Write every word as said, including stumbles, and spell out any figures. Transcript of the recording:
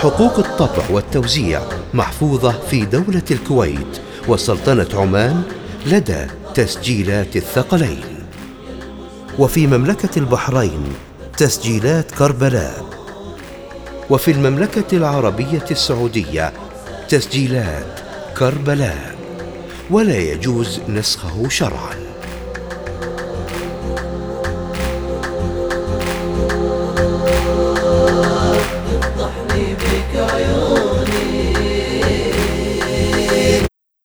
حقوق الطبع والتوزيع محفوظة في دولة الكويت وسلطنة عمان لدى تسجيلات الثقلين، وفي مملكة البحرين تسجيلات كربلاء، وفي المملكة العربية السعودية تسجيلات كربلاء، ولا يجوز نسخه شرعاً.